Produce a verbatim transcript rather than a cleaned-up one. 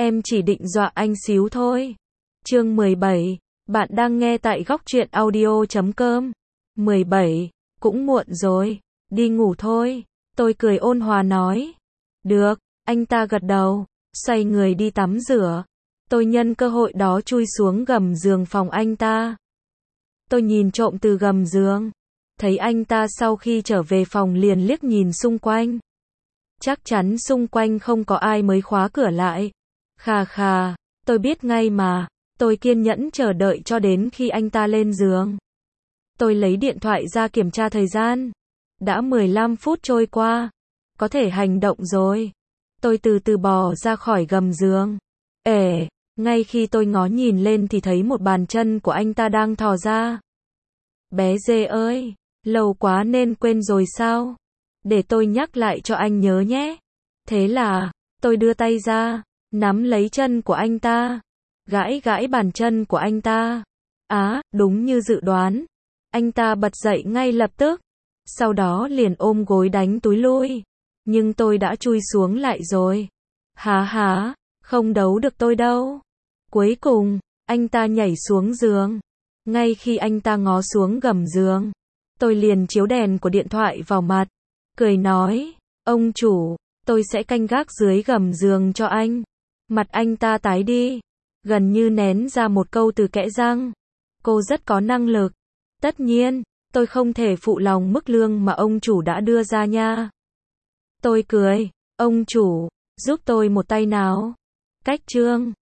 Em chỉ định dọa anh xíu thôi. Chương mười bảy. Bạn đang nghe tại góc truyện audio chấm com. mười bảy. Cũng muộn rồi. Đi ngủ thôi. Tôi cười ôn hòa nói. Được. Anh ta gật đầu. Xoay người đi tắm rửa. Tôi nhân cơ hội đó chui xuống gầm giường phòng anh ta. Tôi nhìn trộm từ gầm giường. Thấy anh ta sau khi trở về phòng liền liếc nhìn xung quanh. Chắc chắn xung quanh không có ai mới khóa cửa lại. Khà khà, tôi biết ngay mà. Tôi kiên nhẫn chờ đợi cho đến khi anh ta lên giường. Tôi lấy điện thoại ra kiểm tra thời gian. Đã mười lăm phút trôi qua. Có thể hành động rồi. Tôi từ từ bò ra khỏi gầm giường. Ể, ngay khi tôi ngó nhìn lên thì thấy một bàn chân của anh ta đang thò ra. Bé dê ơi, lâu quá nên quên rồi sao? Để tôi nhắc lại cho anh nhớ nhé. Thế là, tôi đưa tay ra, nắm lấy chân của anh ta, gãi gãi bàn chân của anh ta. Á, đúng như dự đoán. Anh ta bật dậy ngay lập tức. Sau đó liền ôm gối đánh túi lui. Nhưng tôi đã chui xuống lại rồi. Há há, không đấu được tôi đâu. Cuối cùng, anh ta nhảy xuống giường. Ngay khi anh ta ngó xuống gầm giường, tôi liền chiếu đèn của điện thoại vào mặt. Cười nói, ông chủ, tôi sẽ canh gác dưới gầm giường cho anh. Mặt anh ta tái đi, gần như nén ra một câu từ kẽ răng. Cô rất có năng lực. Tất nhiên, tôi không thể phụ lòng mức lương mà ông chủ đã đưa ra nha. Tôi cười, ông chủ, giúp tôi một tay nào. Cách chương.